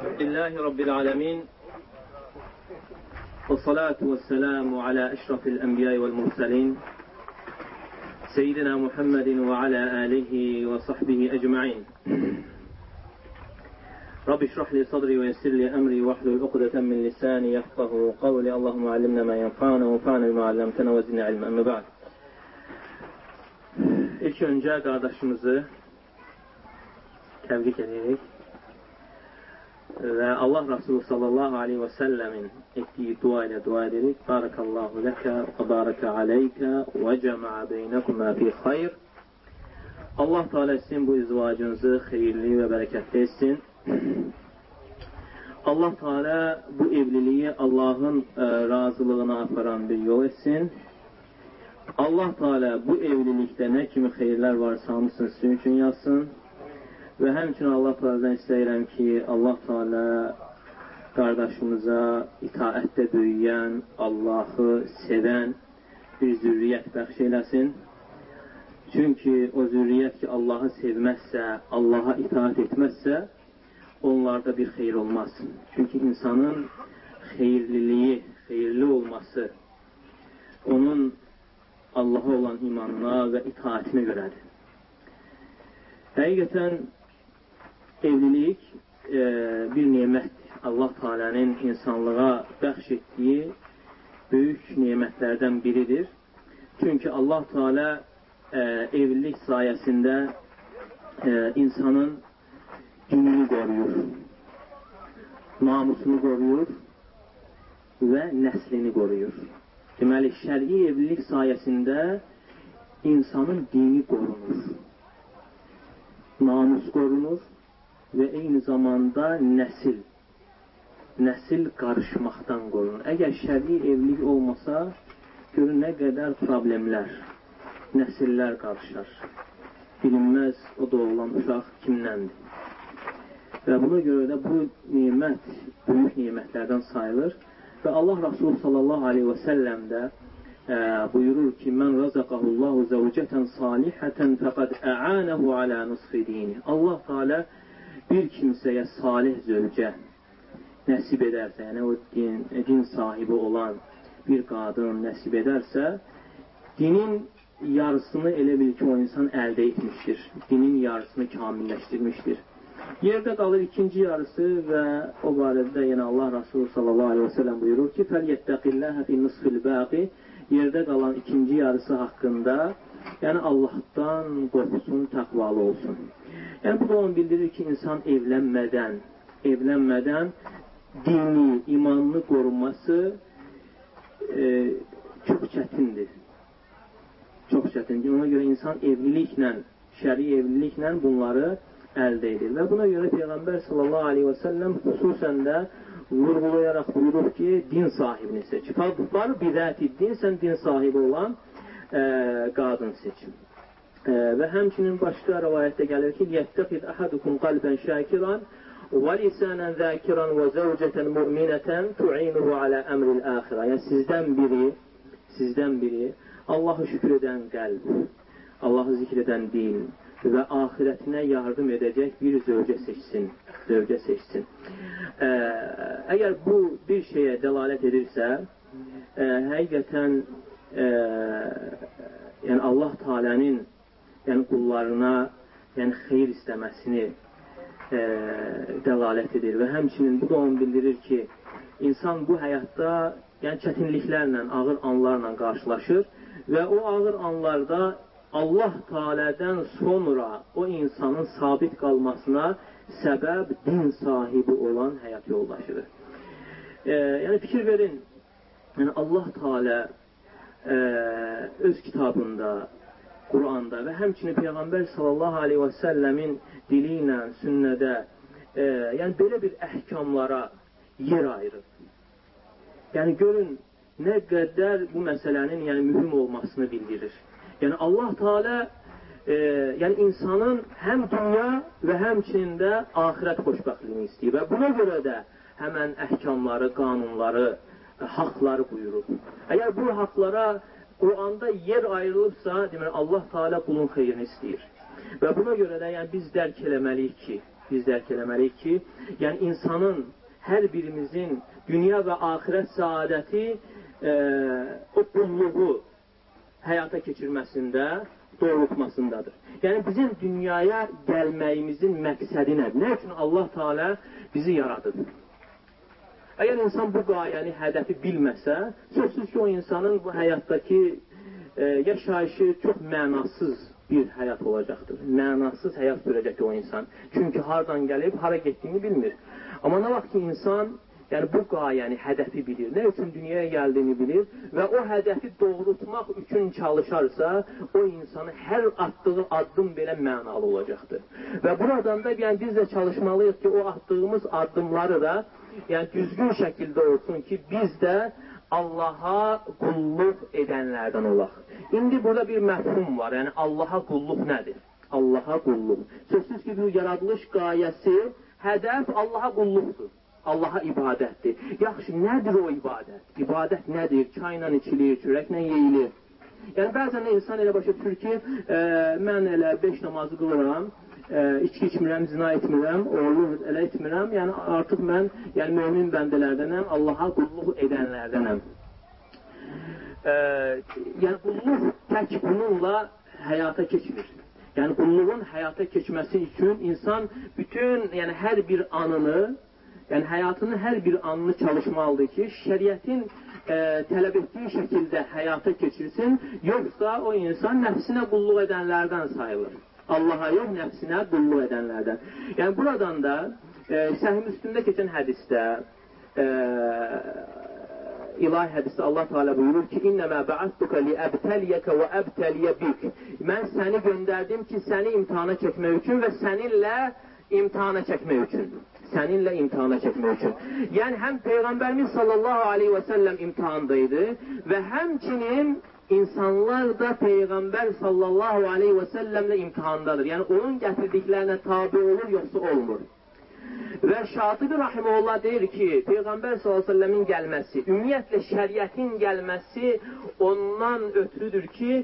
Elhamdülillahi Rabbil alemin. Ve salatu ve selamu ala eşrafil enbiya'i vel mursalin. Seyyidina Muhammedin ve ala alihi ve sahbihi ecma'in. Rabbi şrahli sadri ve yessirli emri ve ahlul ukdeten min lisani yefkahu kavli. Allahümme allimna ma yenfa'na ve fa'na bima allamtena ve zidna ilmen. Amma ba'd. İlk önce kardeşimizi tebrik edirik. Ve Allah Resulü sallallahu aleyhi ve sellemin ettiği dua ile dua ederek barakallahu leke ve baraka aleyke ve cema'a beynekuma fi hayr. Allah Teala sizin bu izvacınızı hayırlı ve bereketli etsin. Allah Teala bu evliliği Allah'ın razılığına aparan bir yol etsin. Allah Teala bu evlilikte ne kimi hayırlar varsa hamısını sizin için yazsın. Ve həmçinin Allah Teala'dan istəyirəm ki, Allah Teala qardaşımıza itaətdə böyüyən, Allah'ı sevən bir zürriyyət bəxş eləsin. Çünki o zürriyyət ki, Allah'ı sevməzsə, Allah'a itaət etməzsə, onlarda bir xeyir olmaz. Çünki insanın xeyirliliyi, xeyirli olması, onun Allah'a olan imanına və itaətinə görədir. Həqiqətən, evlilik bir nemətdir. Allah Teala'nın insanlığa bəxş etdiyi böyük nemətlərdən biridir. Çünki Allah Teala evlilik sayəsində insanın dinini qoruyur, namusunu qoruyur və nəslini qoruyur. Deməli, şər'i evlilik sayəsində insanın dini qorunur, namus qorunur və eyni zamanda nəsil qarışmaqdan qorunur. Əgər şər'i evlilik olmasa, görün nə qədər problemlər, nəsillər qarışar. Bilinməz o doğulan uşaq kimdəndir. Və buna görə də bu nemət böyük nemətlərdən sayılır. Və Allah Resulü sallallahu aleyhi və səlləm də buyurur ki, mən razaqahullahu zəvcətən salihətən fəqad ə'anəhu alə nusfi dini. Allah Teala bir kimsəyə salih zövcə nəsib edərsə, yəni o din sahibi olan bir qadın nəsib edərsə, dinin yarısını elə bil ki, o insan əldə etmişdir. Dinin yarısını kamilləşdirmişdir. Yerdə qalır ikinci yarısı və o barədə yenə Allah Resulü sallallahu aleyhi və səlləm buyurur ki, فَلْيَتَّقِلَّهَ فِي نُصْفِ الْبَاقِ Yerdə qalan ikinci yarısı haqqında, yəni Allahdan qorxusun, təqvalı olsun. Yəni bu da onu bildirir ki, insan evlənmədən dini, imanını qorunması çox çətindir. Çox çətindir. Ona görə insan evliliklə, şəri evliliklə bunları əldə edir. Və buna görə Peyğəmbər sallallahu aleyhi və səlləm xüsusən də vurğulayaraq buyurur ki, din sahibini seç. Fəzfar bizəti din, sən din sahibi olan qadın seç. Və həmçinin başqa rivayətdə gəlir ki, yəttəqid əhadukum qalbən şəkiran və lisanən zəkiran və zəvcətən müminətən tu'inuhu alə əmril əxirə. Yəni sizdən biri Allahı şükür edən qəlb, Allahı zikr edən dil və axirətinə yardım edəcək bir zövcə seçsin. Əgər bu bir şeyə dəlalət edirsə, həqiqətən yəni Allah Teala'nın yəni qullarına yəni xeyir istəməsini dəlalət edir və həmçinin bu da onu bildirir ki, insan bu həyatda yəni çətinliklərlə, ağır anlarla qarşılaşır və o ağır anlarda Allah Teala'dan sonra o insanın sabit qalmasına səbəb din sahibi olan həyat yoldaşıdır. Yəni fikir verin, yəni Allah Teala öz kitabında, Qur'anda və həmçinin Peyğəmbər sallallahu aleyhi və səlləmin dili ilə, sünnədə yəni belə bir əhkamlara yer ayırır. Yəni görün nə qədər bu məsələnin yəni mühüm olmasını bildirir. Yəni Allah Teala yəni insanın həm dünya və həmçinin də axirət xoşbəxtliyini istəyir və buna görə də həmən əhkamları, qanunları, haqları buyurur. Əgər bu haqlara Qur'anda yer ayrılıbsa, demək Allah Teala qulun xeyrini istəyir. Və buna görə də yəni biz dərk eləməliyik ki, biz dərk eləməliyik ki, yəni insanın, hər birimizin dünya və axirət səadəti o qulluğu həyata keçirməsində, doğrultmasındadır. Yəni bizim dünyaya gəlməyimizin məqsədi nədir? Nə üçün Allah Teala bizi yaradıb? Əgər insan bu qayəni, hədəfi bilməsə, sözsüz ki, o insanın bu həyatdakı yaşayışı çox mənasız bir həyat olacaqdır. Mənasız həyat sürəcək o insan. Çünki hardan gəlib, hara getdiyini bilmir. Amma nə vaxt ki, insan yəni bu qayəni, hədəfi bilir, nə üçün dünyaya gəldiyini bilir və o hədəfi doğrultmaq üçün çalışarsa, o insanın hər atdığı addım belə mənalı olacaqdır. Və buradan da yəni, biz də çalışmalıyıq ki, o attığımız addımları da yəni, düzgün şəkildə olsun ki, biz də Allaha qulluq edənlərdən olaq. İndi burada bir məfhum var, yəni Allaha qulluq nədir? Allaha qulluq. Sözsüz ki, bu yaradılış qayəsi, hədəf Allaha qulluqdur. Allaha ibadətdir. Yaxşı, nədir o ibadət? İbadət nədir? Çayla içilir, çörəklə yeyilir. Yəni, bəzən insan elə başa düşür ki, mən elə 5 namazı qılıram, içki içmirəm, zina etmirəm, oğurluq elə etmirəm, yəni artıq mən yəni, mömin bəndələrdənəm, Allaha qulluq edənlərdənəm. Yəni, qulluq tək bununla həyata keçmir. Yəni, qulluğun həyata keçməsi üçün insan bütün, yəni hər bir anını, yəni həyatının hər bir anını çalışmalıdır ki, şəriətin tələb etdiyi şəkildə həyata keçirsin, yoxsa o insan nəfsinə qulluq edənlərdən sayılır. Allaha yox, nəfsinə qulluq edənlərdən. Yəni buradan da Səhih Müslimdə keçən hədisdə, ilahi hədisdə Allah Teala buyurur ki, İnnəmə bə'attuka liəbtəliyəkə və əbtəliyə bik. Mən səni göndərdim ki, səni imtihana çəkmək üçün və səninlə imtihana çəkmək üçün. Səninlə imtihana çəkmək üçün. Yəni, həm Peyğəmbərimiz sallallahu aleyhi və səlləm imtihandaydı və həmçinin insanlar da Peyğəmbər sallallahu aleyhi və səlləmlə imtihandadır. Yəni, onun gətirdiklərinə tabi olur, yoxsa olmur. Və Şatibi Rahimullah deyir ki, Peyğəmbər sallallahu aleyhi və səlləmin gəlməsi, ümumiyyətlə şəriətin gəlməsi ondan ötürüdür ki,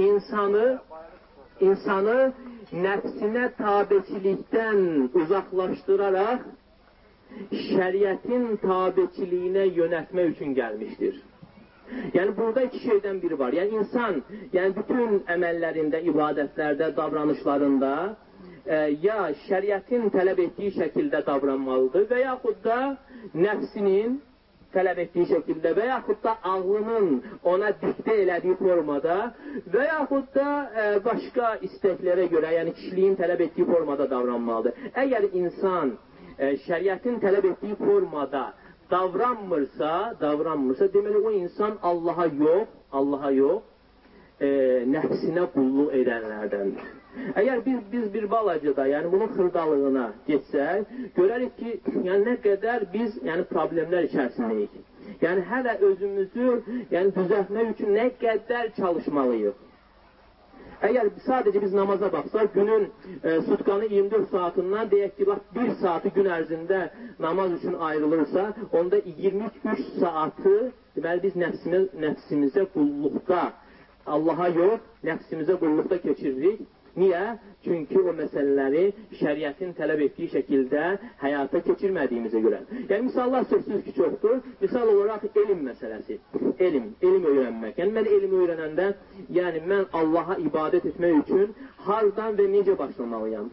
insanı nəfsinə tabeçilikdən uzaqlaşdıraraq şəriətin tabeçiliyinə yönətmək üçün gəlmişdir. Yəni, burada iki şeydən biri var. Yəni, insan bütün əməllərində, ibadətlərdə, davranışlarında ya şəriətin tələb etdiyi şəkildə davranmalıdır və yaxud da nəfsinin tələb etdiyi şəkildə və yaxud da ağlının ona diktə elədiyi formada və yaxud da başqa istəklərə görə, yəni kişiliyin tələb etdiyi formada davranmalıdır. Əgər insan şəriətin tələb etdiyi formada davranmırsa, deməli o insan Allaha yox, nəfsinə qulluq edənlərdəndir. Əgər biz bir balacada, yəni bunun xırdalığına geçsək, görərik ki, yəni nə qədər biz problemlər içərisindəyik. Yəni hələ özümüzü düzəltmək üçün nə qədər çalışmalıyıq. Əgər sadəcə biz namaza baxsaq, günün sutkanı 24 saatından deyək ki, 1 saatı gün ərzində namaz üçün ayrılırsa, onda 23 saatı deməli biz nəfsimizə qulluqda, Allaha yox, nəfsimizə qulluqda keçiririk. Niyə? Çünki o məsələləri şəriətin tələb etdiyi şəkildə həyata keçirmədiyimizə görə. Yəni, misallar sözsüz ki, çoxdur. Misal olaraq, elm məsələsi. Elm öyrənmək. Yəni, mən elm öyrənəndə, yəni, mən Allaha ibadət etmək üçün hardan və necə başlamalıyam?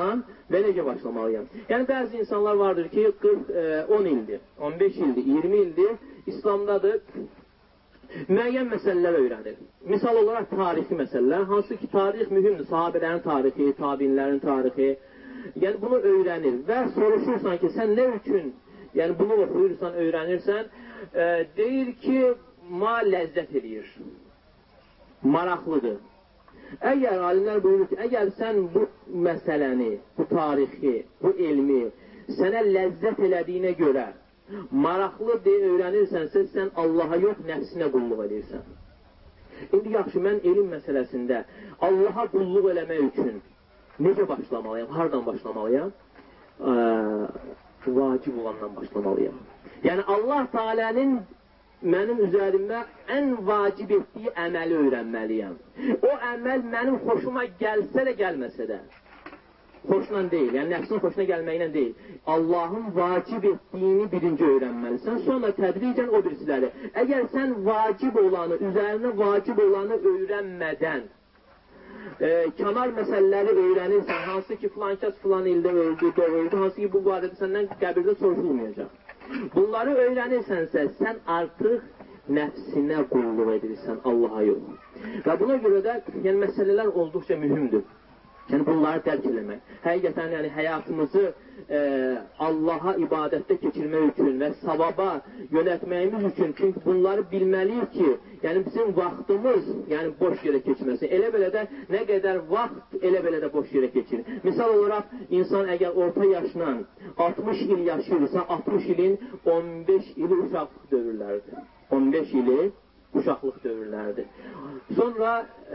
Yəni, bəzi insanlar vardır ki, 10 ildir, 15 ildir, 20 ildir, İslamdadır. Müəyyən məsələlər öyrənir. Misal olaraq tarixi məsələlər, hansı ki tarix mühümdür, sahabələrin tarixi, tabinlərin tarixi. Yəni bunu öyrənir və soruşursan ki, sən nə üçün bunu oxuyursan, öyrənirsən, deyir ki, ləzzət edir, maraqlıdır. Əgər alimlər buyurur ki, əgər sən bu məsələni, bu tarixi, bu elmi sənə ləzzət elədiyinə görə maraqlı deyə öyrənirsənsə, sən Allaha yox, nəfsinə qulluq edirsən. İndi yaxşı, mən elm məsələsində Allaha qulluq eləmək üçün necə başlamalıyam, hardan başlamalıyam? Vacib olandan başlamalıyam. Yəni, Allah Teala'nın mənim üzərimə ən vacib etdiyi əməli öyrənməliyəm. O əməl mənim xoşuma gəlsə də, gəlməsə də. xoşla deyil, yəni nəfsin xoşuna gəlməklə deyil. Allahın vacib etdiyini birinci öyrənməlisən, sonra tədricən o birisiləri. Əgər sən vacib olanı, üzərinə vacib olanı öyrənmədən, kənar məsələləri öyrənirsən, hansı ki filan kəs filan ildə öldü, doğuldu, hansı ki bu barədə səndən qəbirdə soruşulmayacaq. Bunları öyrənirsənsə, sən artıq nəfsinə qulluq edirsən, Allaha yox. Və buna görə də yəni, məsələlər olduqca mühümdür. Yəni, bunları dərk eləmək. Həqiqətən, yəni, həyatımızı Allaha ibadətdə keçirmək üçün və savaba yönətməyimiz üçün, çünki bunları bilməliyik ki, yəni, bizim vaxtımız yəni, boş yerə keçməsin. Elə belə də nə qədər vaxt elə belə də boş yerə keçir. Misal olaraq, insan əgər orta yaşla 60 il yaşayırsa, 60 ilin 15 ili uşaqlıq dövrləridir. 15 ili uşaqlıq dövrləridir. Sonra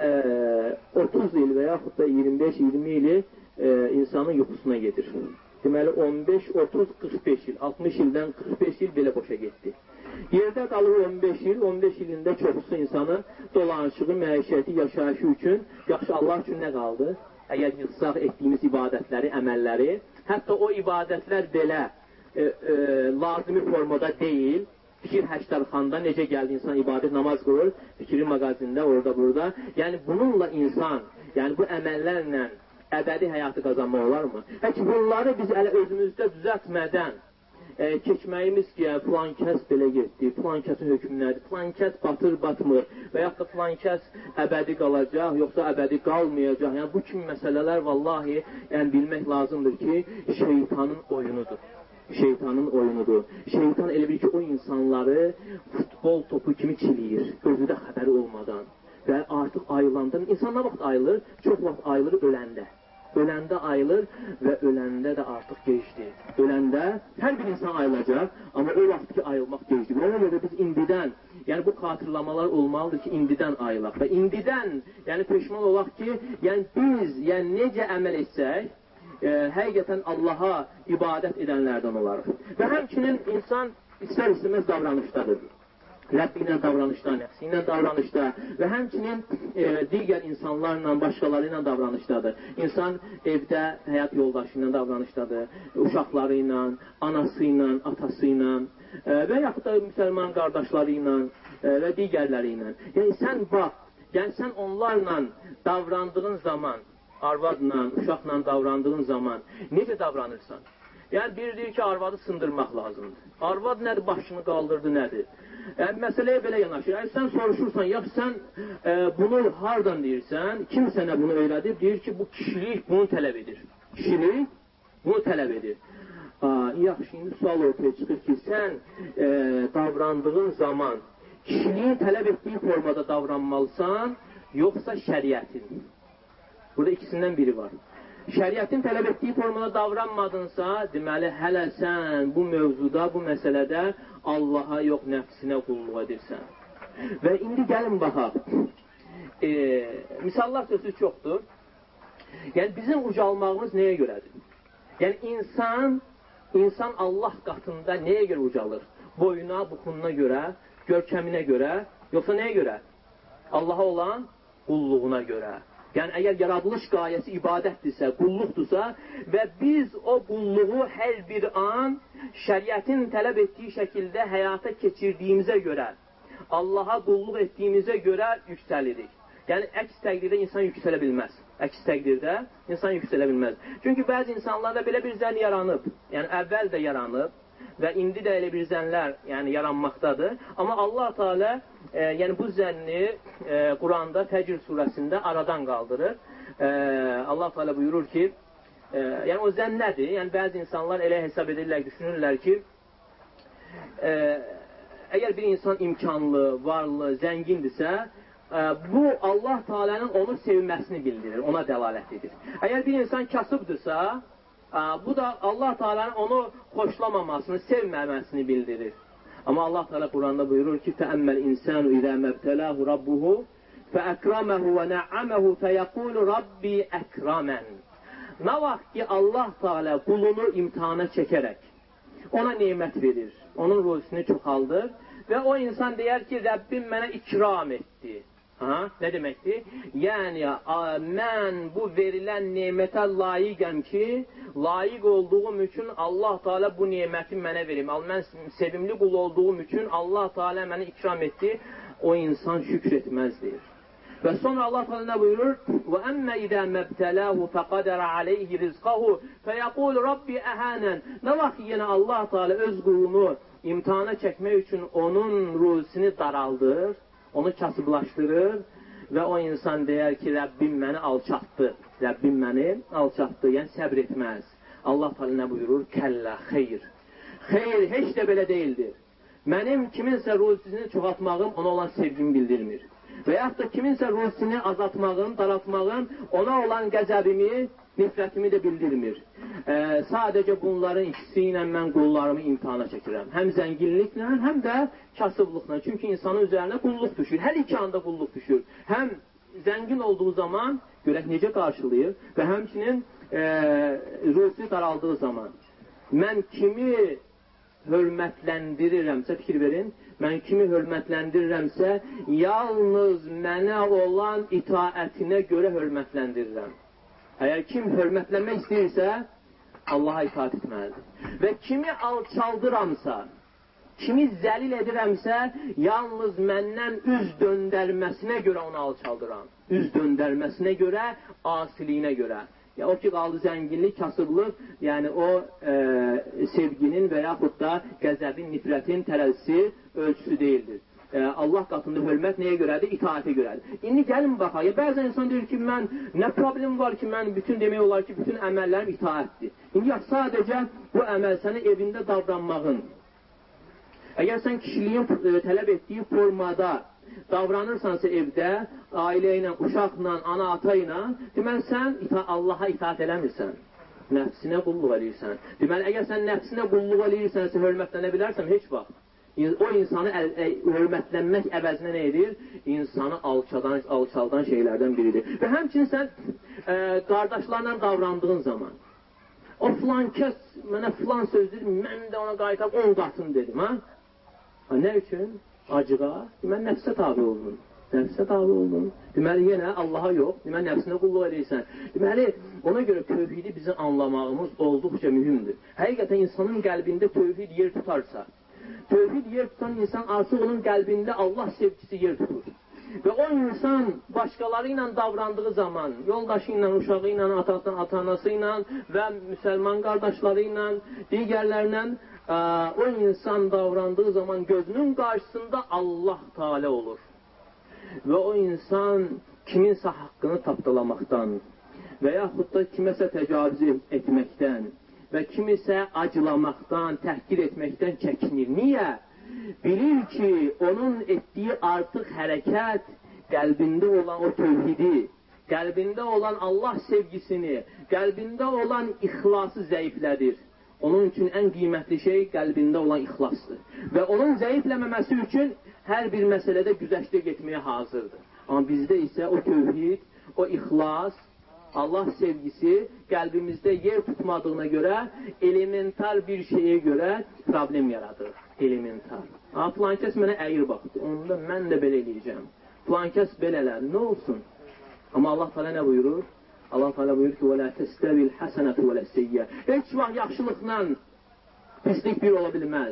30 il və yaxud da 25-20 ili insanın yuxusuna gedir. Deməli 15, 30, 45 il, 60 ildən 45 il belə boşa getdi. Yerdə qalır 15 il, 15 ilində çoxusu insanı dolanışığı, məişəti, yaşayışı üçün, yaxşı Allah üçün nə qaldı? Əgər yığsaq etdiyimiz ibadətləri, əməlləri, hətta o ibadətlər belə lazımi formada deyil, fikir həştərxanda necə gəldi insan ibadət, namaz qılır, fikri mağazində, orada, burada. Yəni bununla insan, yəni bu əməllərlə əbədi həyatı qazanmaq olarmı? Həki bunları biz ələ özümüzdə düzəltmədən keçməyimiz ki, yəni, filan kəs belə getdi, filan kəsin hökmü nədir, filan kəs batır, batmır və yaxud da filan kəs əbədi qalacaq, yoxsa əbədi qalmayacaq. Yəni bu kimi məsələlər vallahi yəni, bilmək lazımdır ki, şeytanın oyunudur. Şeytanın oyunudur. Şeytan elə bir ki, o insanları futbol topu kimi çiliyir, özü də xəbəri olmadan. Və artıq ayılanda, insan nə vaxt ayılır? Çox vaxt ayılır öləndə. Öləndə ayılır və öləndə də artıq gecdir. Öləndə hər bir insan ayılacaq, amma o vaxt ki, ayılmaq gecdir. Ona görə biz indidən, yəni bu xatırlamalar olmalıdır ki, indidən ayılaq. Və indidən, yəni peşman olaq ki, yəni biz, yəni necə əməl etsək, həqiqətən Allaha ibadət edənlərdən olarıq. Və həmçinin insan istər-istəməz davranışdadır. Rəbbi ilə davranışda, nəfsi ilə davranışda və həmçinin digər insanlarla, başqaları ilə davranışdadır. İnsan evdə həyat yoldaşı ilə davranışdadır, uşaqları ilə, anası ilə, atası ilə və yaxud da müsəlman qardaşları ilə və digərləri ilə. Yəni sən bax, yəni sən onlarla davrandığın zaman, arvadla, uşaqla davrandığın zaman necə davranırsan? Yəni, biri deyir ki, arvadı sındırmaq lazımdır. Arvad nədir, başını qaldırdı, nədir? Yəni, məsələyə belə yanaşır. Yəni, sən soruşursan, yaxşı, sən bunu hardan deyirsən, kim sənə bunu öyrədib? Deyir ki, bu kişilik bunu tələb edir. Kişilik bunu tələb edir. Yaxşı, indi sual ortaya çıxır ki, sən davrandığın zaman kişiliyin tələb etdiyi formada davranmalısan, yoxsa şəriətin? Burada ikisindən biri var. Şəriətin tələb etdiyi formada davranmadınsa, deməli, hələ sən bu mövzuda, bu məsələdə Allaha yox, nəfsinə qulluq edirsən. Və indi gəlin baxaq. Misallar sözü çoxdur. Yəni, bizim ucalmağımız nəyə görədir? Yəni, insan Allah qatında nəyə görə ucalır? Boyuna, buxununa görə, görkəminə görə, yoxsa nəyə görə? Allaha olan qulluğuna görə. Yəni, əgər yaradılış qayəsi ibadətdirsə, qulluqdursa və biz o qulluğu hər bir an şəriətin tələb etdiyi şəkildə həyata keçirdiyimizə görə, Allaha qulluq etdiyimizə görə yüksəlirik. Yəni, əks təqdirdə insan yüksələ bilməz. Əks təqdirdə insan yüksələ bilməz. Çünki bəzi insanlarda belə bir zənn yaranıb, yəni əvvəl də yaranıb və indi də elə bir zənnlər yəni, yaranmaqdadır. Amma Allah Teala yəni bu zənni Quranda Fəcr surəsində aradan qaldırır. Allah Teala buyurur ki, yəni o zənn nədir? Yəni bəzi insanlar elə hesab edirlər, düşünürlər ki, əgər bir insan imkanlı, varlı, zəngindirsə, bu Allah Teala'nın onu sevməsini bildirir, ona dəlalət edir. Əgər bir insan kasıbdırsa, bu da Allah Teala'nın onu xoşlamamasını, sevməməsini bildirir. Amma Allah Teala Quranda buyurur ki, فَأَمَّ الْاِنْسَانُ اِذَا مَبْتَلَاهُ رَبُّهُ فَأَكْرَمَهُ وَنَعَّمَهُ فَيَقُولُ رَبِّي أَكْرَمًا. Nə vaxt ki, Allah Teala qulunu imtihana çəkərək ona nemət verir, onun ruzisini çoxaldır və o insan deyər ki, Rəbbim mənə ikram etdi. Nə deməkdir? Yəni, mən bu verilən nemətə layiqəm ki, layiq olduğum üçün Allah Teala bu neməti mənə verim. Mən sevimli qul olduğum üçün Allah Teala mənə ikram etdi. O insan şükür etməzdir. Və sonra Allah Teala nə buyurur? Və əmmə idə məbtələhu fəqədərə aleyhi rizqahu fəyəqul Rabbi əhənən. Nə vaxt yenə Allah Teala öz qulunu imtihana çəkmək üçün onun ruzisini daraldır, onu kasıblaşdırır və o insan deyər ki, Rəbbim məni alçatdı. Rəbbim məni alçatdı, yəni səbr etməz. Allah Teala nə buyurur? Kəllə, xeyr. Xeyr, heç də belə deyildir. Mənim kiminsə ruzisini çoxaltmağım ona olan sevgimi bildirmir. Və yaxud da kiminsə ruzisini azaltmağım, daraltmağım ona olan qəzəbimi, nifrətimi də bildirmir. Sadəcə bunların ikisi ilə mən qullarımı imtihana çəkirəm. Həm zənginliklə, həm də kasıblıqla. Çünki insanın üzərinə qulluq düşür. Hər iki anda qulluq düşür. Həm zəngin olduğu zaman görək necə qarşılayır və həmçinin ruzisi daraldığı zaman. Mən kimi hörmətləndirirəmsə, fikir verin, mən kimi hörmətləndirirəmsə, yalnız mənə olan itaətinə görə hörmətləndirirəm. Əgər kim hörmətlənmək istəyirsə, Allaha itaət etməlidir. Və kimi alçaldıramsa, kimi zəlil edirəmsə, yalnız məndən üz döndərməsinə görə onu alçaldıram. Üz döndərməsinə görə, asiliyinə görə. Ya, o ki, qaldı zənginlik, kasıblıq, yəni o sevginin və yaxud da qəzəbin, nifrətin tərəzisi ölçüsü deyildir. Allah qatında hörmət nəyə görədir? İtaətə görədir. İndi gəlin baxaq. Bəzən insan deyir ki, mən nə problem var ki, mən bütün demək olar ki, bütün əməllərim itaətdir. İndi sadəcə bu əməl səni evində davranmağın. Əgər sən kişiliyin tələb etdiyi formada davranırsansa evdə, ailə ilə, uşaqla, ana, ata ilə, deməli sən Allaha itaat eləmirsən. Nəfsinə qulluq edirsən. Deməli, əgər sən nəfsinə qulluq edirsənsə, hörmətlənə bilərsən, heç vaxt. O insanı hörmətlənmək əvəzinə nə edir? İnsanı alçaldan şeylərdən biridir. Və həmçinin sən qardaşlarla davrandığın zaman, o filan kəs mənə filan söz dedim, mən də ona qayıtab 10 qatını dedim. Nə üçün? Acığa, deməli, nəfsə tabi olunur. Nəfsə tabi olunur. Deməli, yenə Allaha yox, deməli, nəfsinə qulluq edirsən. Deməli, ona görə tövhidi bizim anlamağımız olduqca mühümdür. Həqiqətən insanın qəlbində tövhid yer tutarsa, tövhid yer tutan insan artıq onun qəlbində Allah sevgisi yer tutur. Və o insan başqaları ilə davrandığı zaman, yoldaşı ilə, uşağı ilə, ata-anası ilə və müsəlman qardaşları ilə, digərlərlə o insan davrandığı zaman gözünün qarşısında Allah Teala olur. Və o insan kiminsə haqqını tapdalamaqdan və yaxud da kiməsə təcavüz etməkdən və kimisə acılamaqdan, təhqir etməkdən çəkinir. Niyə? Bilir ki, onun etdiyi artıq hərəkət qəlbində olan o tövhidi, qəlbində olan Allah sevgisini, qəlbində olan ixlası zəiflədir. Onun üçün ən qiymətli şey qəlbində olan ixlasdır. Və onun zəifləməməsi üçün hər bir məsələdə güzəştə getməyə hazırdır. Amma bizdə isə o tövhid, o ixlas, Allah sevgisi qəlbimizdə yer tutmadığına görə elementar bir şeyə görə problem yaradır. Elementar. Filan kəs mənə əyir baxdı. Onda mən də belə eləyəcəm. Filan kəs belələr. Nə olsun? Amma Allah Teala nə buyurur? Allah Teala buyurur ki, وَلَا تَسْتَوِي الْحَسَنَةُ وَلَا السَّيِّئَةُ. Heç vaxt yaxşılıqla pislik bir ola bilməz.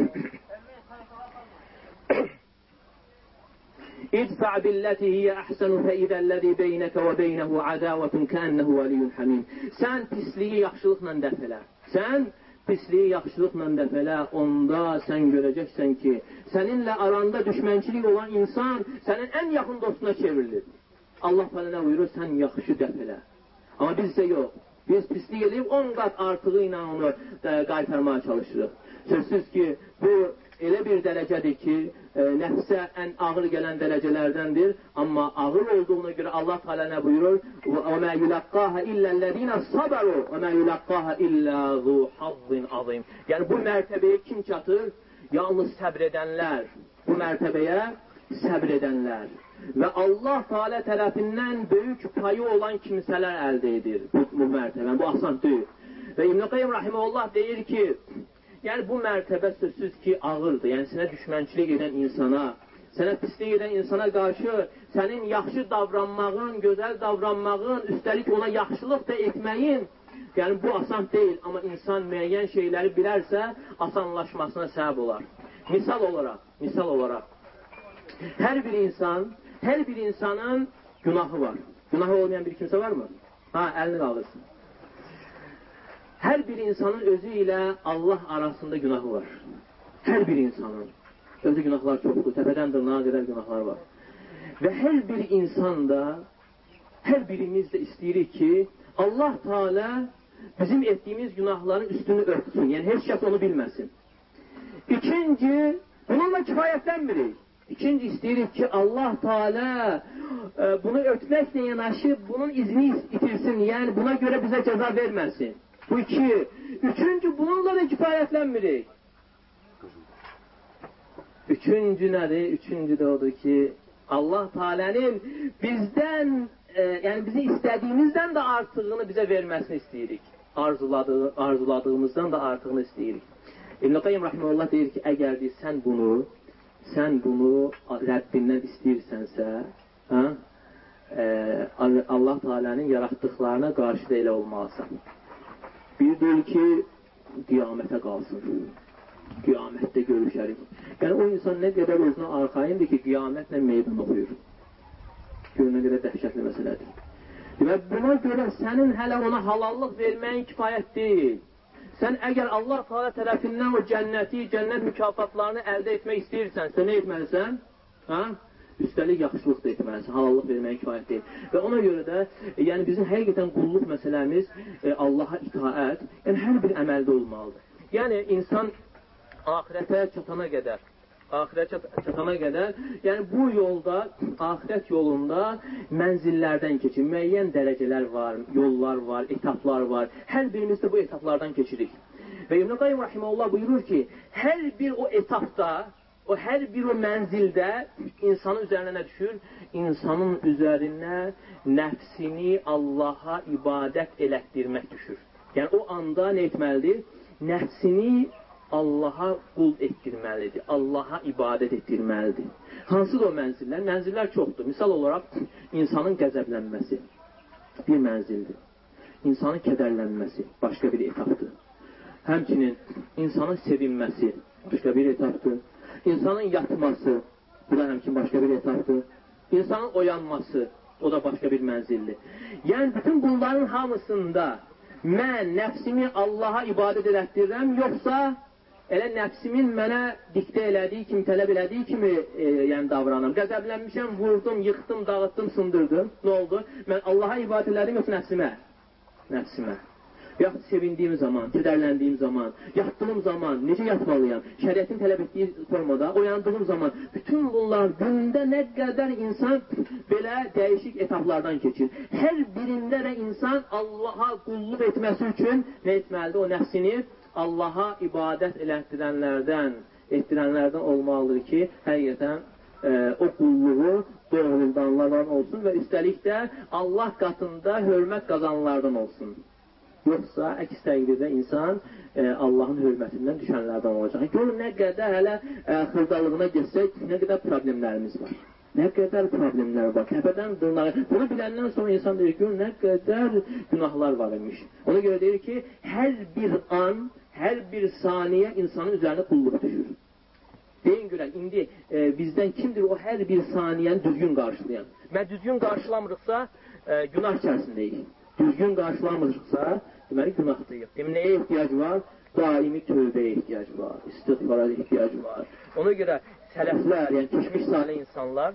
اِدْفَعْ بِالَّتِي هِيَ أَحْسَنُ فَإِذَا الَّذِي بَيْنَكَ وَبَيْنَهُ عَدَاوَةٌ كَأَنَّهُ وَلِيٌّ حَمِيمٌ. Sən pisliyi yaxşılıqla dəf elə. Sən pisliyi yaxşılıqla dəf elə. Onda sən görəcəksən ki, səninlə aranda düşmənçilik olan insan sənin ən yaxın dostuna çevrilir. Allah Teala nə buyurur? Sən yaxşı dəf elə. Amma biz isə yox. Biz pislik edib 10 qat artığı ilə onu qaytarmaya çalışırıq. Sözsüz ki, bu elə bir dərəcədir ki, nəfsə ən ağır gələn dərəcələrdəndir. Amma ağır olduğuna görə Allah Teala nə buyurur? وَمَا يُلَقَّاهَ إِلَّا الَّذِينَ صَبَرُوا وَمَا يُلَقَّاهَ إِلَّا ذُو حَظٍّ عَظِيمٍ. Yəni bu mərtəbəyə kim çatır? Yalnız səbr edənlər. Bu mərtəbəyə səbr edənlər. Və Allah Teala tərəfindən böyük payı olan kimsələr əldə edir bu mərtəbə. Bu asan deyil. Və İbn Qayyim rahimehullah deyir ki, yəni bu mərtəbə sözsüz ki, ağırdır. Yəni sənə düşmənçilik edən insana sənə pislik edən insana qarşı sənin yaxşı davranmağın, gözəl davranmağın, üstəlik ona yaxşılıq da etməyin, yəni bu asan deyil, amma insan müəyyən şeyləri bilərsə, asanlaşmasına səbəb olar. Misal olaraq, hər bir insanın günahı var. Günahı olmayan bir kimsə varmı? Əlini qaldırsın. Hər bir insanın özü ilə Allah arasında günahı var. Hər bir insanın. Özü günahlar çoxdur, təpədən dırnağa qədər günahlar var. Və hər bir insan da, hər birimiz də istəyirik ki, Allah Teala bizim etdiyimiz günahların üstünü örtsün. Yəni, heç kəs onu bilməsin. İkinci, bununla kifayətlənmirik. İkinci, istəyirik ki, Allah Teala bunu örtməklə yanaşı, bunun izini itirsin. Yəni, buna görə bizə cəza verməsin. Bu iki. Üçüncü, bununla da kifayətlənmirik. Üçüncü nədir? Üçüncü də odur ki, Allah Teala'nın bizdən, yəni bizi istədiyimizdən də artığını bizə verməsini istəyirik. Arzuladığımızdan da artığını istəyirik. İbn-i Qayyim Rahimullah deyir ki, əgər sən bunu Rəbbindən istəyirsənsə, Allah Teala'nın yaratdıqlarına qarşı da elə olmalısan. Bir deyil ki, qiyamətə qalsın. Qiyamətdə görüşərik. Yəni, o insan nə qədər özünə arxayındır ki, qiyamətlə meydan oxuyur. Görünə qədər dəhşətli məsələdir. Və buna görə sənin hələ ona halallıq verməyin kifayət deyil. Sən əgər Allah Teala tərəfindən o cənnət mükafatlarını əldə etmək istəyirsənsə, nə etməlisən? Üstəlik yaxşılıq da etməlisən, halallıq verməyə kifayət deyil. Və ona görə də, yəni bizim həqiqətən qulluq məsələmiz Allaha itaət, yəni hər bir əməldə olmalıdır. Yəni insan axirətə çatana qədər, yəni bu yolda, axirət yolunda mənzillərdən keçir, müəyyən dərəcələr var, yollar var, etaplar var. Hər birimiz də bu etaplardan keçirik. Və İbn-i Qayyim Rahimullah buyurur ki, hər bir o etapda, hər bir o mənzildə insanın üzərinə nə düşür? İnsanın üzərinə nəfsini Allaha ibadət elətdirmək düşür. Yəni o anda nə etməlidir? Nəfsini Allaha qul etdirməlidir, Allaha ibadət etdirməlidir. Hansıdır o mənzillər? Mənzillər çoxdur. Misal olaraq, insanın qəzəblənməsi bir mənzildir. İnsanın kədərlənməsi başqa bir etapdır. Həmçinin insanın sevinməsi başqa bir etapdır. İnsanın yatması, bu da həmçinin başqa bir etapdır. İnsanın oyanması, o da başqa bir mənzildir. Yəni, bütün bunların hamısında mən nəfsimi Allaha ibadət elətdirirəm, yoxsa elə nəfsimin mənə diktə elədiyi kimi, tələb elədiyi kimi yəni davranım. Qəzəblənmişəm, vurdum, yıxdım, dağıtdım, sındırdım. Nə oldu? Mən Allaha ibadət elədim, yoxsa nəfsimə? Nəfsimə. Yaxud sevindiyim zaman, kədərləndiyim zaman, yatdığım zaman, necə yatmalıyam? Şəriətin tələb etdiyi formada, oyandığım zaman, bütün bunlar gündə nə qədər insan belə dəyişik etaplardan keçir. Hər birində də insan Allaha qulluq etməsi üçün nə etməlidir? O nəfsini Allaha ibadət etdirənlərdən olmalıdır ki, həqiqətən o qulluğu doğruldanlardan olsun və üstəlik də Allah qatında hörmət qazanlardan olsun. Yoxsa əks təqdirdə insan Allahın hörmətindən düşənlərdən olacaq. Görün, nə qədər hələ xırdalığına geçsək, nə qədər problemlərimiz var. Nə qədər problemlər var. Təpədən dırnağa. Bunu biləndən sonra insan deyir ki, nə qədər günahlar var imiş. Ona görə deyir ki, hər bir an, hər bir saniyə insanın üzərinə qulluq düşür. Deyin görək, indi bizdən kimdir o hər bir saniyəni düzgün qarşılayan? Və düzgün qarşılamırıqsa, günah içərisindəyik. Düzgün qarşılamırıqsa, deməli günahdır. Deməli, nəyə ehtiyac var? Daimi tövbəyə ehtiyac var, istiğfara ehtiyac var. Ona görə sələflər, yəni keçmiş salih insanlar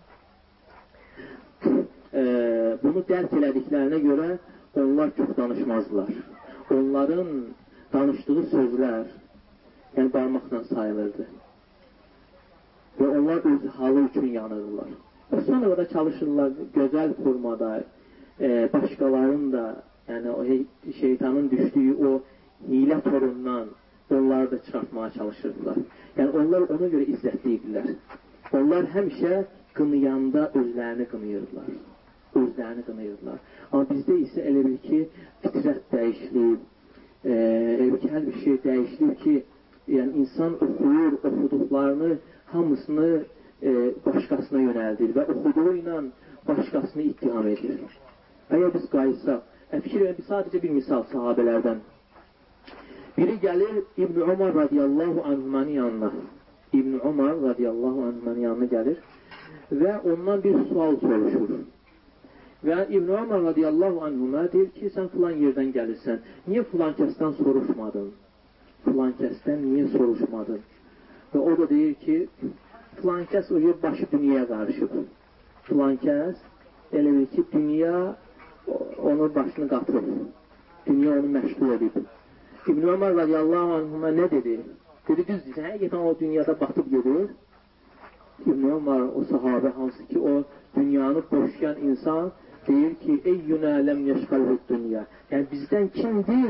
bunu dərk elədiklərinə görə onlar çox danışmazlar. Onların danışdığı sözlər yəni barmaqla sayılırdı. Və onlar öz halı üçün yanırlar. Və sonra da çalışırlar gözəl formada başqalarının da yəni o şeytanın düşdüyü o hilə torundan onları da çıxartmağa çalışırdılar. Yəni onlar ona görə izzətliyirlər. Onlar həmişə qınıyanda özlərini qınıyırdılar. Özlərini qınıyırdılar. Amma bizdə isə elə bil ki, fitrət dəyişliyib, elə bil ki, hər bir şey dəyişliyib ki, yəni insan oxuyur, oxuduqlarını hamısını başqasına yönəldir və oxuduğu ilə başqasını ittiham edir. Əgər biz qayıtsaq, fikir verin, sadəcə bir misal sahabələrdən. Biri gəlir İbn Umar radiyallahu anhumanın yanına. İbn Umar radiyallahu anhumanın yanına gəlir və ondan bir sual soruşur. Və İbn Umar radiyallahu anhuma deyir ki, sən filan yerdən gəlirsən, niyə filan kəsdən soruşmadın? Filan kəsdən niyə soruşmadın? Və o da deyir ki, filan kəs o yer başı dünyaya qarışıb. Filan kəs elə bir ki, dünya onun başını qatıb. Dünya onu məşğul edib. İbn Umar radiyallahu anhuma nə dedi? Dedi, düz deyirsən, həqiqətən o dünyada batıb gedir. İbn Umar, o sahabə hansı ki, o dünyanı boşlayan insan deyir ki, eyyuna ləm yeşqalhud dünya. Yəni, bizdən kimdir?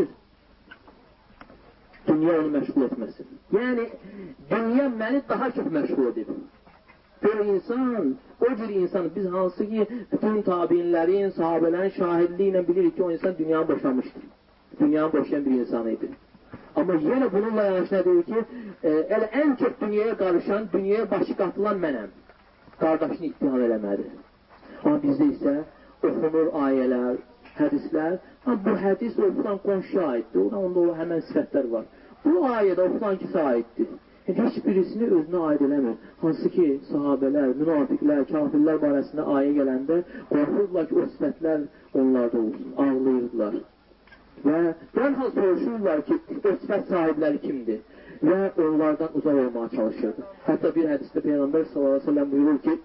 Dünya onu məşğul etməsin. Yəni, dünya məni daha çox məşğul edib. Bir insan, o cür insan, biz hansı ki, bütün tabinlərin, sahabələrin şahidliyi ilə bilirik ki, o insan dünyanı boşlamışdır. Dünyanı boşlayan bir insan idi. Amma yenə bununla yanaşı nə deyir ki, elə ən çox dünyaya qarışan, dünyaya başı qatılan mənəm. Qardaşını ittiham eləmədi. Amma bizdə isə oxunur ayələr, hədislər. Amma bu hədis o filan qonşuya aiddir. Onda o həmən sifətlər var. Bu ayədə o filan kisə aiddir. Heç birisini özünə aid eləmir. Hansı ki, sahabələr, münafiqlər, kafirlər barəsində ayə gələndə qorxurdular ki, o sifətlər onlarda olsun, ağlayırdılar. Və dərhal soruşurlar ki, o sifət sahibləri kimdir? Və onlardan uzaq olmağa çalışırdı. Hətta bir hədisdə Peyğəmbər s.ə.v buyurur ki,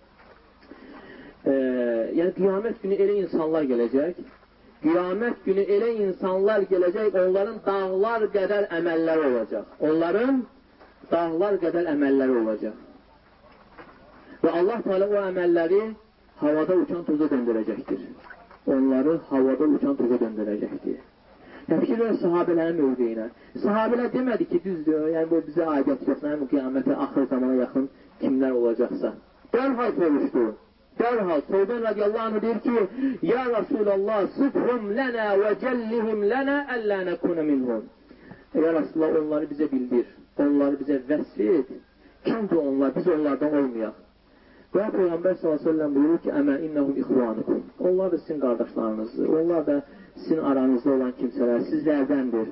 yəni qiyamət günü elə insanlar gələcək, qiyamət günü elə insanlar gələcək, onların dağlar qədər əməlləri olacaq. Onların dağlar qədər əməlləri olacaq. Və Allah Teala o əməlləri havada uçan toza döndürəcəkdir. Onları havada uçan toza döndürəcəkdir. Yəni, fikir verin sahabələrin mövqeyinə. Sahabələr demədi ki, düzdür, yəni bu bizə aidiyyət yoxsa, həm qiyamətə, axır zamana yaxın kimlər olacaqsa. Dərhal soruşdu. Dərhal, Sevdən radiyallahu anh deyir ki, Ya Rasulallah, sıfhum lənə və cəllihim lənə əllə nəkunə minhum. Ya Rasulallah, onları bizə bildir. Onları bizə vəsf et. Kimdir onlar? Biz onlardan olmayaq. Və Peyğəmbər s.ə.v buyurur ki, əmə innəhum ixvanukum. Onlar da sizin qardaşlarınızdır. Onlar da sizin aranızda olan kimsələr, sizlərdəndir.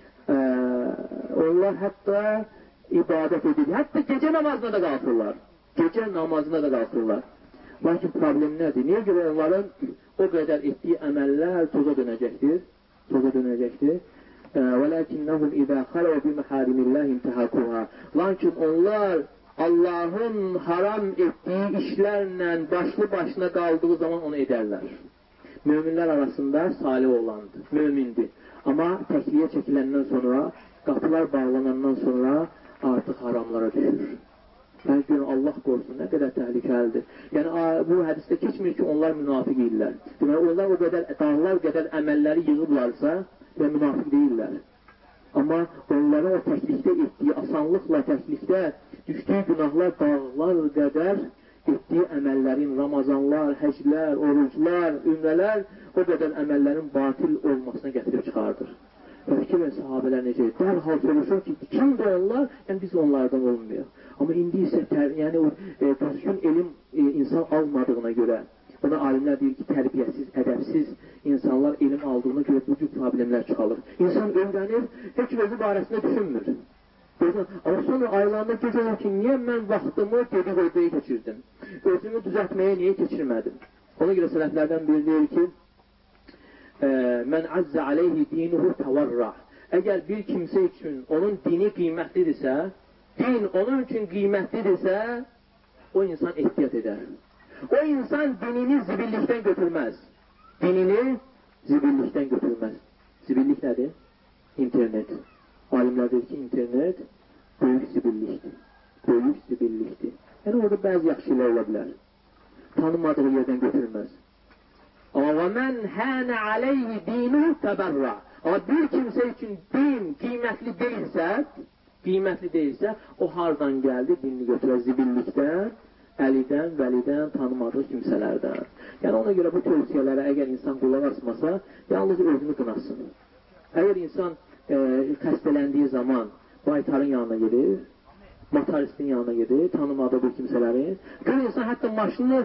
Onlar hətta ibadət edir. Hətta gecə namazına da qalxırlar. Gecə namazına da qalxırlar. Lakin problem nədir? Niyə görə onların o qədər etdiyi əməllər toza dönəcəkdir? Toza dönəcəkdir. وَلَكِنَّهُمْ إِذَا خَلَوْا بِمَحَارِمِ اللّٰهِ اِمْتَحَكُوهَا. Lakin onlar Allahın haram etdiyi işlərlə başlı başına qaldığı zaman onu edərlər. Möminlər arasında salih olandır, mömindir. Amma təkliyə çəkiləndən sonra, qapılar bağlanandan sonra artıq haramlara düşür. Yəni görün, Allah qorusun, nə qədər təhlükəlidir. Yəni bu hədisdə keçmir ki, onlar münafiq idilər. Deməli, onlar o qədər, dağlar qədər əməlləri yığıblarsa və münafiq deyirlər. Amma onların o təklikdə etdiyi, asanlıqla təklikdə düşdüyü günahlar dağlar qədər etdiyi əməllərin, ramazanlar, həclər, oruclar, ümrələr o qədər əməllərin batil olmasına gətirib çıxardır. Və fikir və sahabələr necə? Dərhal soruşur ki, kimdir onlar? Yəni biz onlardan olmuyor. Amma indi isə yəni düzgün elm insan almadığına görə, buna alimlər deyir ki, tərbiyəsiz, ədəbsiz insanlar elm aldığına görə bu cür problemlər çıxalır. İnsan öyrənir, heç özü barəsində düşünmür. Amma sonra aylarında gec olur ki, niyə mən vaxtımı dedi-qoydaya keçirdim? Özümü düzəltməyə niyə keçirmədim? Ona görə sələflərdən biri deyir ki, mən əzzə aleyhi dinuhu təvarrah. Əgər bir kimsə üçün onun dini qiymətlidirsə, din onun üçün qiymətlidirsə, o insan ehtiyat edər. O insan dinini zibillikdən götürməz. Dinini zibillikdən götürməz. Zibillik nədir? İnternet. Alimlər deyir ki, internet böyük zibillikdir. Böyük zibillikdir. Yəni orada bəzi yaxşı şeylər ola bilər. Tanımadığı yerdən götürməz. Amma mən hənə aleyhi dinu təbərra. Amma bir kimsə üçün din qiymətli deyilsə, o hardan gəldi? Dinini götürər zibillikdən, əlidən, vəlidən, tanımadığı kimsələrdən. Yəni ona görə bu tövsiyələrə əgər insan qulaq asmasa, yalnız özünü qınasın. Əgər insan xəstələndiyi zaman baytarın yanına gedir, motoristin yanına gedir, tanımadığı bu kimsələrin. Görür insan hətta maşını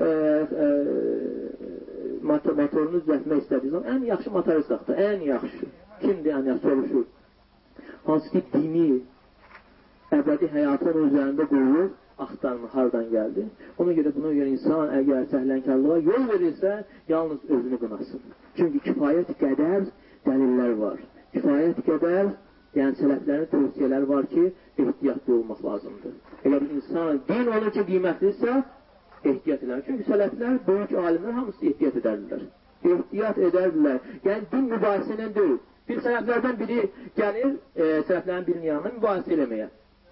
motorunu düzəltmək istədiyi zaman ən yaxşı motorist axtar, ən yaxşı. Kimdir ən yaxşı soruşur. Hansı ki dini, əbədi həyatı onun üzərində qoyulur, axtarmır, hardan gəldi. Ona görə insan əgər səhlənkarlığa yol verirsə, yalnız özünü qınasın. Çünki kifayət qədər dəlillər var. Kifayət qədər, yəni sələflərin tövsiyələri var ki, ehtiyatlı olmaq lazımdır. Əgər insan din onun ki qiymətlisə, ehtiyat edər. Çünki sələflər, böyük alimlər hamısı ehtiyat edərlər. Ehtiyat edərlər. Yəni din mübahisə ilə deyil. Bir sələflərdən biri gəlir, sələflərin birinin yanına mübahisə eləməyə.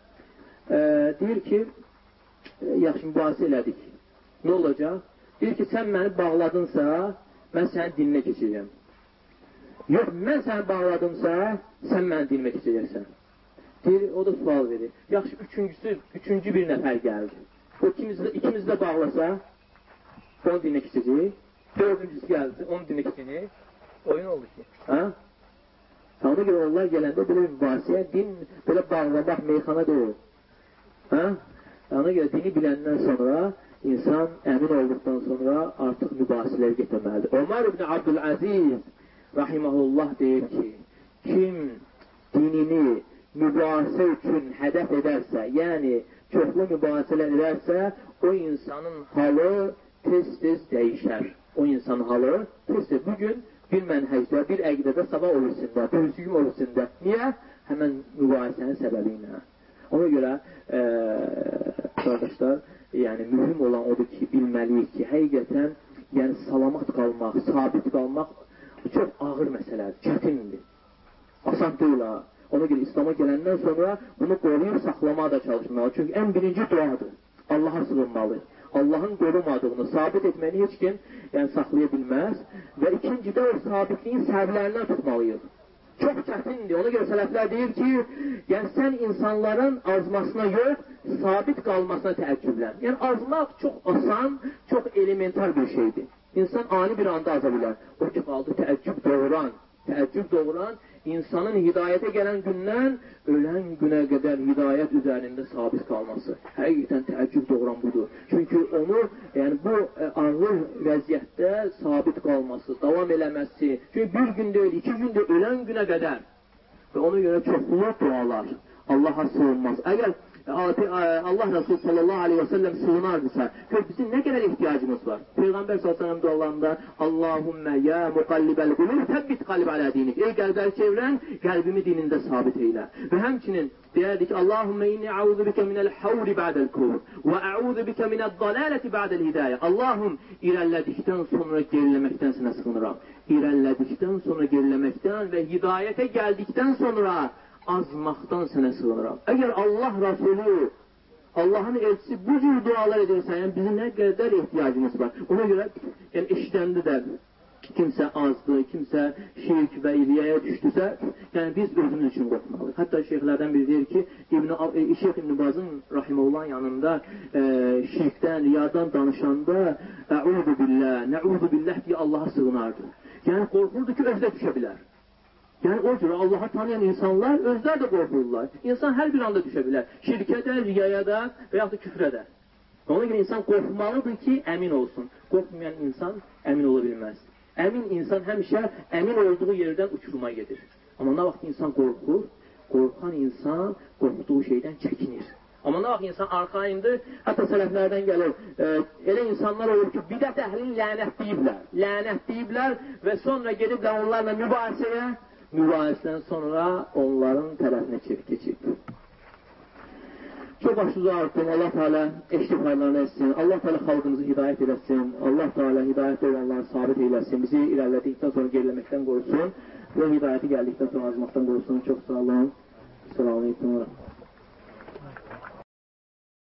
Deyir ki, yaxşı mübahisə elədik. Nə olacaq? Deyir ki, sən məni bağladınsa, mən sənin dininə keçəcəm. Yox, mən səni bağladımsa, sən məni dinimə keçəcəksən. Deyir, o da sual verir. Yaxşı, üçüncü bir nəfər gəldi. O ikimizi də bağlasa, onun dinə keçəcək. Dördüncüsü gəldi, onun dinə keçəcək. Oyun oldu ki. Ona görə onlar gələndə belə mübahisəyə, din belə bağlamaq meyxana deyil. Ona görə dini biləndən sonra, insan əmin olduqdan sonra artıq mübahisələri getməməlidir. Ömər ibn Abdülaziz rahiməhullah deyir ki, kim dinini mübahisə üçün hədəf edərsə, yəni çoxlu mübahisələr edərsə, o insanın halı tez-tez dəyişər. O insanın halı tez-tez bugün bir mənhəcdə, bir əqidədə sabah olursunlar, bir gün olursunlar. Niyə? Həmən mübahisənin səbəbi ilə. Ona görə, qardaşlar, yəni mühüm olan odur ki, bilməliyik ki, həqiqətən yəni salamat qalmaq, sabit qalmaq çox ağır məsələdir, çətindir. Asan deyil ha. Ona görə İslam'a gələndən sonra bunu qoruyub saxlamağa da çalışmalı. Çünki ən birinci duadır. Allah'a sığınmalı. Allah'ın qorumadığını sabit etməni heç kim saxlaya bilməz. Və ikincidə o sabitliyin səbəblərindən tutmalıyıq. Çox çətindir. Ona görə sələflər deyir ki, yəni sən insanların azmasına yox, sabit qalmasına təəccüblən. Yəni azmaq çox asan, çox elementar bir şeydir. İnsan ani bir anda aza bilər. O ki, qaldı təəccüb doğuran, insanın hidayətə gələn gündən ölən günə qədər hidayət üzərində sabit qalması. Həqiqətən təəccüb doğuran budur. Çünki onu, yəni bu ağır vəziyyətdə sabit qalması, davam eləməsi, çünki bir gün deyil, 2 gündə ölən günə qədər və ona görə çoxlu dualar Allah'a sığınmaz. Əgər Allah Resulü sallallahu aleyhi ve sellem sığınardısa, bizim nə qədər ihtiyacımız var? Peyğəmbər sallallahu aleyhi ve sellem dualarında Allahümme ya muqallibəl qulub təbbit qalib alə dinik. Ey qəlbləri çevirən, qəlbimi dinində sabit eylə. Və həmçinin deyərdik Allahümme inni a'udhu bikə minəl havri ba'dəl kufr və a'udhu bikə minəl dalaləti ba'dəl hidayə. Allahım, irəlilədikdən sonra geriləməkdən sənə sığınıram. İrəlilədikdən sonra geriləməkdən və hidayətə gəldikdən sonra azmaqdan sənə sığınıram. Əgər Allah Rasulü, Allahın elçisi bu cür dualar edirsən, yəni bizim nə qədər ehtiyacımız var. Ona görə eşidəndə də kimsə azdır, kimsə şirk və iliyəyə düşdüsə, yəni biz özümüz üçün qorxmalıyıq. Hətta şeyxlərdən biri deyir ki, Şeyx İbn Bazın rahiməullah yanında şirkdən, riyadan danışanda əudu billah, nəudu billah deyə Allaha sığınardı. Yəni qorxurdu ki, özdə düşə bilər. Yəni o cür Allah'a tanıyan insanlar özlər də qorxurlar. İnsan hər bir anda düşə bilər. Şirkə də, riyaya da və yaxud da küfrə də. Ona görə insan qorxmalıdır ki, əmin olsun. Qorxmayan insan əmin ola bilməz. Əmin insan həmişə əmin olduğu yerdən uçuruma gedir. Amma nə vaxt insan qorxur, qorxan insan qorxduğu şeydən çəkinir. Amma nə vaxt insan arxayındır, hətta sələflərdən gəlir, elə insanlar olur ki, bidət əhlini lənətləyiblər və sonra gediblər onlarla mübahisədən sonra onların tərəfinə keçib. Çox başınızı artım, Allah Teala eşli paylarını etsin, Allah Teala xalqımızı hidayət eləsin, Allah Teala hidayət olanları sabit eyləsin, bizi irəlilədikdən sonra geriləməkdən qorusun və hidayəti gəldikdən sonra azmaqdan qorusun. Çox sağ olun. Selamun Aleyküm.